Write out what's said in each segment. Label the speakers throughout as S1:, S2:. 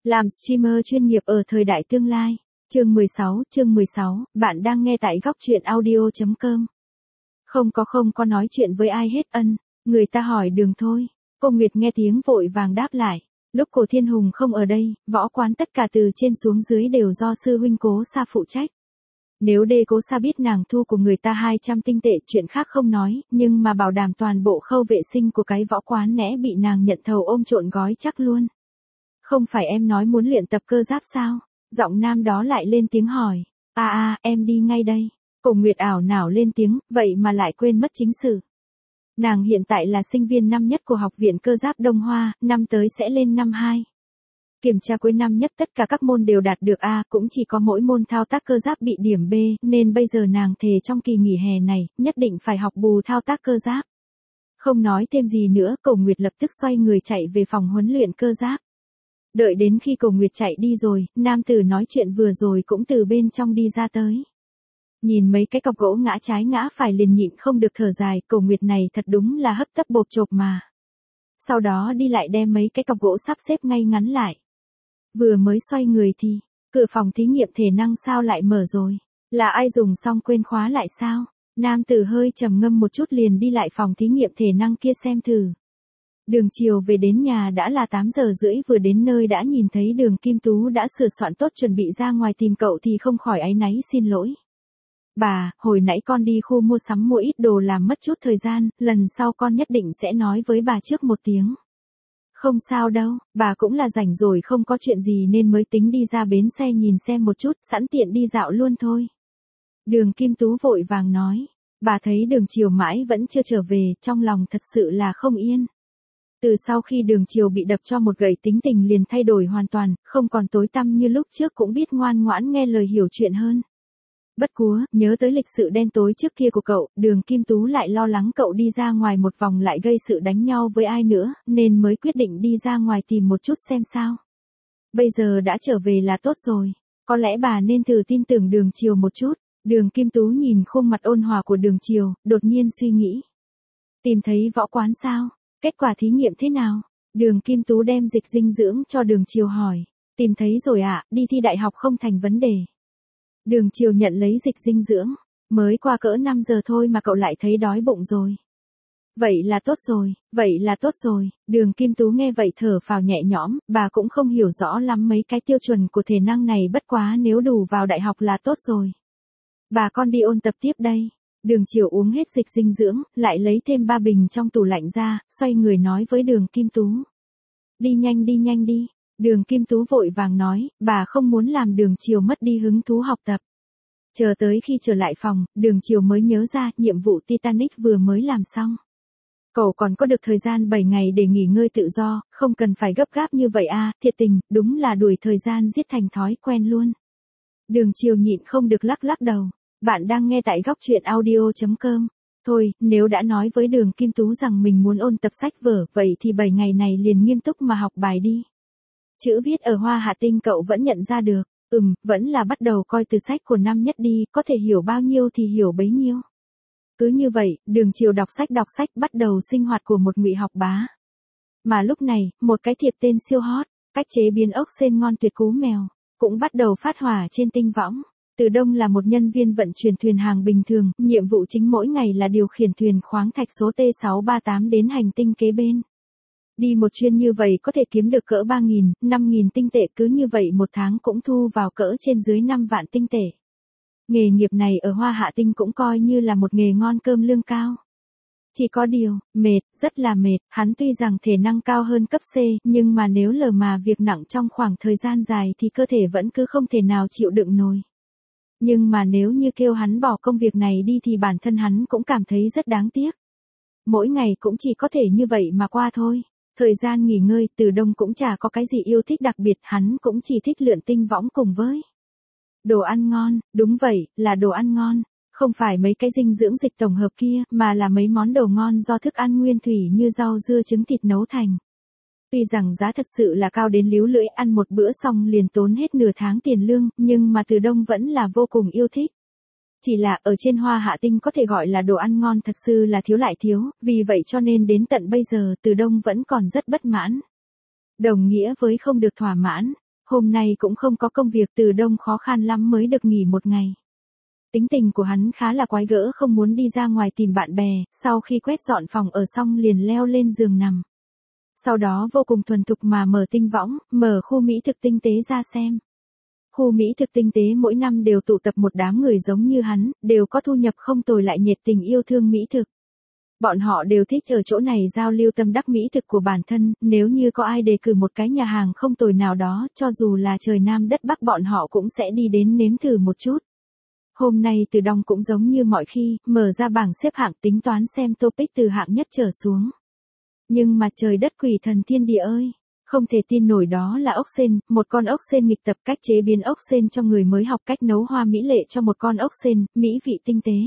S1: Làm streamer chuyên nghiệp ở thời đại tương lai. Chương 16, bạn đang nghe tại góc truyện audio.com. Không có nói chuyện với ai hết người ta hỏi đường thôi. Cô Nguyệt nghe tiếng vội vàng đáp lại. Lúc Cổ Thiên Hùng không ở đây, võ quán tất cả từ trên xuống dưới đều do sư huynh Cố Sa phụ trách. Nếu Đê Cố Sa biết nàng thu của người ta 200 tinh tệ chuyện khác không nói, nhưng mà bảo đảm toàn bộ khâu vệ sinh của cái võ quán nẽ bị nàng nhận thầu ôm trộn gói chắc luôn. Không phải em nói muốn luyện tập cơ giáp sao? Giọng nam đó lại lên tiếng hỏi. Em đi ngay đây. Cổ Nguyệt ảo não lên tiếng, vậy mà lại quên mất chính sự. Nàng hiện tại là sinh viên năm nhất của Học viện Cơ giáp Đông Hoa, năm tới sẽ lên năm 2. Kiểm tra cuối năm nhất tất cả các môn đều đạt được A, cũng chỉ có mỗi môn thao tác cơ giáp bị điểm B, nên bây giờ nàng thề trong kỳ nghỉ hè này, nhất định phải học bù thao tác cơ giáp. Không nói thêm gì nữa, Cổ Nguyệt lập tức xoay người chạy về phòng huấn luyện cơ giáp. Đợi đến khi Cổ Nguyệt chạy đi rồi, nam tử nói chuyện vừa rồi cũng từ bên trong đi ra tới. Nhìn mấy cái cọc gỗ ngã trái ngã phải liền nhịn không được thở dài, Cổ Nguyệt này thật đúng là hấp tấp bộp chộp mà. Sau đó đi lại đem mấy cái cọc gỗ sắp xếp ngay ngắn lại. Vừa mới xoay người thì, cửa phòng thí nghiệm thể năng sao lại mở rồi? Là ai dùng xong quên khóa lại sao? Nam tử hơi trầm ngâm một chút liền đi lại phòng thí nghiệm thể năng kia xem thử. Đường chiều về đến nhà đã là 8 giờ rưỡi, vừa đến nơi đã nhìn thấy Đường Kim Tú đã sửa soạn tốt chuẩn bị ra ngoài tìm cậu thì không khỏi áy náy xin lỗi. Bà, hồi nãy con đi khu mua sắm mua ít đồ làm mất chút thời gian, lần sau con nhất định sẽ nói với bà trước một tiếng. Không sao đâu, bà cũng là rảnh rồi không có chuyện gì nên mới tính đi ra bến xe nhìn xem một chút, sẵn tiện đi dạo luôn thôi. Đường Kim Tú vội vàng nói, bà thấy Đường Chiều mãi vẫn chưa trở về, trong lòng thật sự là không yên. Từ sau khi Đường Chiều bị đập cho một gậy tính tình liền thay đổi hoàn toàn, không còn tối tăm như lúc trước cũng biết ngoan ngoãn nghe lời hiểu chuyện hơn. Bất quá, nhớ tới lịch sự đen tối trước kia của cậu, Đường Kim Tú lại lo lắng cậu đi ra ngoài một vòng lại gây sự đánh nhau với ai nữa, nên mới quyết định đi ra ngoài tìm một chút xem sao. Bây giờ đã trở về là tốt rồi, có lẽ bà nên thử tin tưởng Đường Chiều một chút. Đường Kim Tú nhìn khuôn mặt ôn hòa của Đường Chiều, đột nhiên suy nghĩ. Tìm thấy võ quán sao? Kết quả thí nghiệm thế nào? Đường Kim Tú đem dịch dinh dưỡng cho Đường Chiều hỏi. Tìm thấy rồi ạ, đi thi đại học không thành vấn đề. Đường Chiều nhận lấy dịch dinh dưỡng. Mới qua cỡ 5 giờ thôi mà cậu lại thấy đói bụng rồi. Vậy là tốt rồi. Đường Kim Tú nghe vậy thở phào nhẹ nhõm, bà cũng không hiểu rõ lắm mấy cái tiêu chuẩn của thể năng này, bất quá nếu đủ vào đại học là tốt rồi. Bà con đi ôn tập tiếp đây. Đường Chiều uống hết dịch dinh dưỡng, lại lấy thêm 3 bình trong tủ lạnh ra, xoay người nói với Đường Kim Tú. Đi nhanh đi. Đường Kim Tú vội vàng nói, bà không muốn làm Đường Chiều mất đi hứng thú học tập. Chờ tới khi trở lại phòng, Đường Chiều mới nhớ ra nhiệm vụ Titanic vừa mới làm xong. Cậu còn có được thời gian 7 ngày để nghỉ ngơi tự do, không cần phải gấp gáp như vậy thiệt tình, đúng là đuổi thời gian giết thành thói quen luôn. Đường Chiều nhịn không được lắc đầu. Bạn đang nghe tại góc truyện audio.com. Thôi, nếu đã nói với Đường Kim Tú rằng mình muốn ôn tập sách vở, vậy thì 7 ngày này liền nghiêm túc mà học bài đi. Chữ viết ở Hoa Hạ Tinh cậu vẫn nhận ra được. Vẫn là bắt đầu coi từ sách của năm nhất đi, có thể hiểu bao nhiêu thì hiểu bấy nhiêu. Cứ như vậy, Đường Chiều đọc sách bắt đầu sinh hoạt của một ngụy học bá. Mà lúc này, một cái thiệp tên siêu hot, cách chế biến ốc sên ngon tuyệt cú mèo, cũng bắt đầu phát hỏa trên tinh võng. Từ Đông là một nhân viên vận chuyển thuyền hàng bình thường, nhiệm vụ chính mỗi ngày là điều khiển thuyền khoáng thạch số T638 đến hành tinh kế bên. Đi một chuyến như vậy có thể kiếm được cỡ 3.000, 5.000 tinh tệ, cứ như vậy một tháng cũng thu vào cỡ trên dưới 5 vạn tinh tệ. Nghề nghiệp này ở Hoa Hạ Tinh cũng coi như là một nghề ngon cơm lương cao. Chỉ có điều, mệt, rất là mệt, hắn tuy rằng thể năng cao hơn cấp C, nhưng mà nếu lờ mà việc nặng trong khoảng thời gian dài thì cơ thể vẫn cứ không thể nào chịu đựng nổi. Nhưng mà nếu như kêu hắn bỏ công việc này đi thì bản thân hắn cũng cảm thấy rất đáng tiếc. Mỗi ngày cũng chỉ có thể như vậy mà qua thôi. Thời gian nghỉ ngơi, Từ Đông cũng chả có cái gì yêu thích đặc biệt, hắn cũng chỉ thích lượn tinh võng cùng với đồ ăn ngon. Đúng vậy, là đồ ăn ngon. Không phải mấy cái dinh dưỡng dịch tổng hợp kia, mà là mấy món đồ ngon do thức ăn nguyên thủy như rau dưa trứng thịt nấu thành. Tuy rằng giá thật sự là cao đến líu lưỡi, ăn một bữa xong liền tốn hết nửa tháng tiền lương, nhưng mà Từ Đông vẫn là vô cùng yêu thích. Chỉ là ở trên Hoa Hạ Tinh có thể gọi là đồ ăn ngon thật sự là thiếu lại thiếu, vì vậy cho nên đến tận bây giờ Từ Đông vẫn còn rất bất mãn. Đồng nghĩa với không được thỏa mãn. Hôm nay cũng không có công việc, Từ Đông khó khăn lắm mới được nghỉ một ngày. Tính tình của hắn khá là quái gở, không muốn đi ra ngoài tìm bạn bè, sau khi quét dọn phòng ở xong liền leo lên giường nằm. Sau đó vô cùng thuần thục mà mở tinh võng, mở khu mỹ thực tinh tế ra xem. Khu mỹ thực tinh tế mỗi năm đều tụ tập một đám người giống như hắn, đều có thu nhập không tồi lại nhiệt tình yêu thương mỹ thực. Bọn họ đều thích ở chỗ này giao lưu tâm đắc mỹ thực của bản thân, nếu như có ai đề cử một cái nhà hàng không tồi nào đó, cho dù là trời Nam đất Bắc bọn họ cũng sẽ đi đến nếm thử một chút. Hôm nay Từ Đông cũng giống như mọi khi, mở ra bảng xếp hạng tính toán xem topic từ hạng nhất trở xuống. Nhưng mà trời đất quỷ thần thiên địa ơi! Không thể tin nổi, đó là ốc sên, một con ốc sên nghịch tập cách chế biến ốc sên cho người mới học cách nấu hoa mỹ lệ cho một con ốc sên, mỹ vị tinh tế.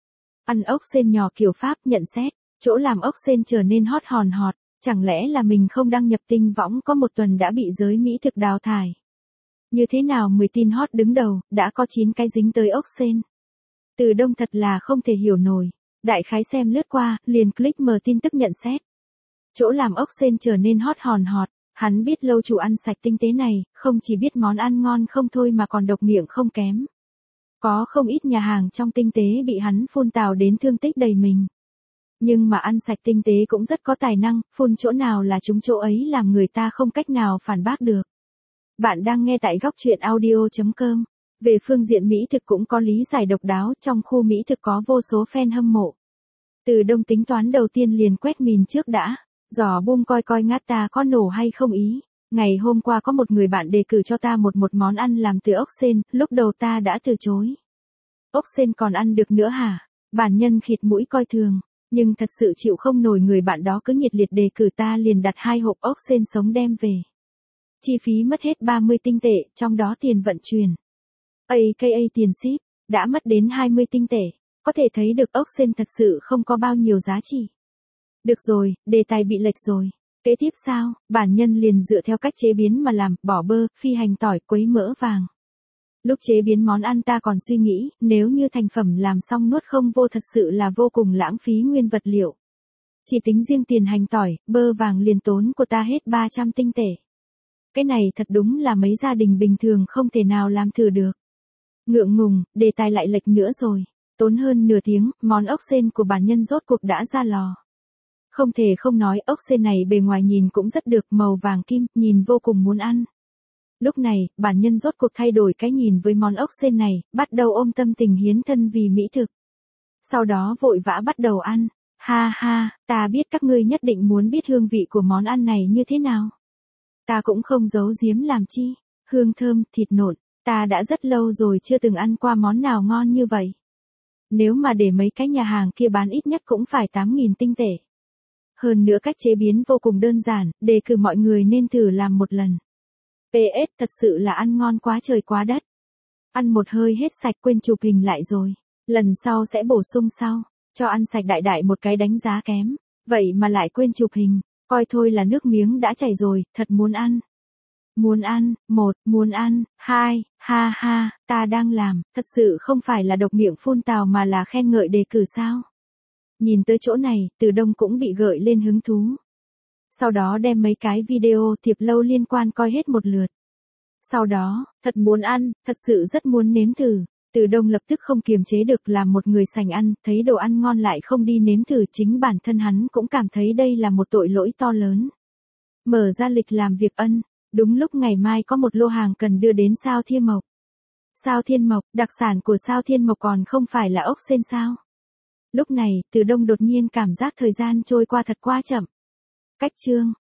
S1: Ăn ốc sên nhỏ kiểu Pháp, nhận xét, chỗ làm ốc sên trở nên hot hòn hot, chẳng lẽ là mình không đăng nhập tinh võng có một tuần đã bị giới mỹ thực đào thải. Như thế nào 10 tin hot đứng đầu, đã có 9 cái dính tới ốc sên. Từ Đông thật là không thể hiểu nổi, đại khái xem lướt qua, liền click mở tin tức nhận xét. Chỗ làm ốc sên trở nên hot hòn hot, hắn biết lâu chủ ăn sạch tinh tế này, không chỉ biết món ăn ngon không thôi mà còn độc miệng không kém. Có không ít nhà hàng trong tinh tế bị hắn phun tào đến thương tích đầy mình. Nhưng mà ăn sạch tinh tế cũng rất có tài năng, phun chỗ nào là trúng chỗ ấy, làm người ta không cách nào phản bác được. Bạn đang nghe tại góc truyện audio.com. Về phương diện mỹ thực cũng có lý giải độc đáo, trong khu mỹ thực có vô số fan hâm mộ. Từ Đông tính toán đầu tiên liền quét mìn trước đã, dò bung coi coi ngát ta có nổ hay không ý. Ngày hôm qua có một người bạn đề cử cho ta một món ăn làm từ ốc sên, lúc đầu ta đã từ chối. Ốc sên còn ăn được nữa hả? Bản nhân khịt mũi coi thường, nhưng thật sự chịu không nổi, người bạn đó cứ nhiệt liệt đề cử, ta liền đặt 2 hộp ốc sên sống đem về. Chi phí mất hết 30 tinh tệ, trong đó tiền vận chuyển, aka tiền ship, đã mất đến 20 tinh tệ. Có thể thấy được ốc sên thật sự không có bao nhiêu giá trị. Được rồi, đề tài bị lệch rồi. Kế tiếp sao? Bản nhân liền dựa theo cách chế biến mà làm, bỏ bơ, phi hành tỏi, quấy mỡ vàng. Lúc chế biến món ăn ta còn suy nghĩ, nếu như thành phẩm làm xong nuốt không vô thật sự là vô cùng lãng phí nguyên vật liệu. Chỉ tính riêng tiền hành tỏi, bơ vàng liền tốn của ta hết 300 tinh tệ. Cái này thật đúng là mấy gia đình bình thường không thể nào làm thử được. Ngượng ngùng, đề tài lại lệch nữa rồi. Tốn hơn nửa tiếng, món ốc sên của bản nhân rốt cuộc đã ra lò. Không thể không nói, ốc sên này bề ngoài nhìn cũng rất được, màu vàng kim, nhìn vô cùng muốn ăn. Lúc này, bản nhân rốt cuộc thay đổi cái nhìn với món ốc sên này, bắt đầu ôm tâm tình hiến thân vì mỹ thực. Sau đó vội vã bắt đầu ăn. Ha ha, ta biết các ngươi nhất định muốn biết hương vị của món ăn này như thế nào. Ta cũng không giấu giếm làm chi. Hương thơm, thịt nộn, ta đã rất lâu rồi chưa từng ăn qua món nào ngon như vậy. Nếu mà để mấy cái nhà hàng kia bán ít nhất cũng phải 8.000 tinh tệ. Hơn nữa cách chế biến vô cùng đơn giản, đề cử mọi người nên thử làm một lần. PS, thật sự là ăn ngon quá trời quá đất. Ăn một hơi hết sạch, quên chụp hình lại rồi. Lần sau sẽ bổ sung sau. Cho ăn sạch đại đại một cái đánh giá kém. Vậy mà lại quên chụp hình. Coi thôi là nước miếng đã chảy rồi, thật muốn ăn. Muốn ăn, 1, muốn ăn, 2, ha ha, ta đang làm, thật sự không phải là độc miệng phun tào mà là khen ngợi đề cử sao. Nhìn tới chỗ này, Từ Đông cũng bị gợi lên hứng thú. Sau đó đem mấy cái video thiệp lâu liên quan coi hết một lượt. Sau đó, thật muốn ăn, thật sự rất muốn nếm thử. Từ Đông lập tức không kiềm chế được, làm một người sành ăn, thấy đồ ăn ngon lại không đi nếm thử, chính bản thân hắn cũng cảm thấy đây là một tội lỗi to lớn. Mở ra lịch làm việc ân, đúng lúc ngày mai có một lô hàng cần đưa đến Sao Thiên Mộc. Sao Thiên Mộc, đặc sản của Sao Thiên Mộc còn không phải là ốc sên sao? Lúc này, Từ Đông đột nhiên cảm giác thời gian trôi qua thật quá chậm. Cách chương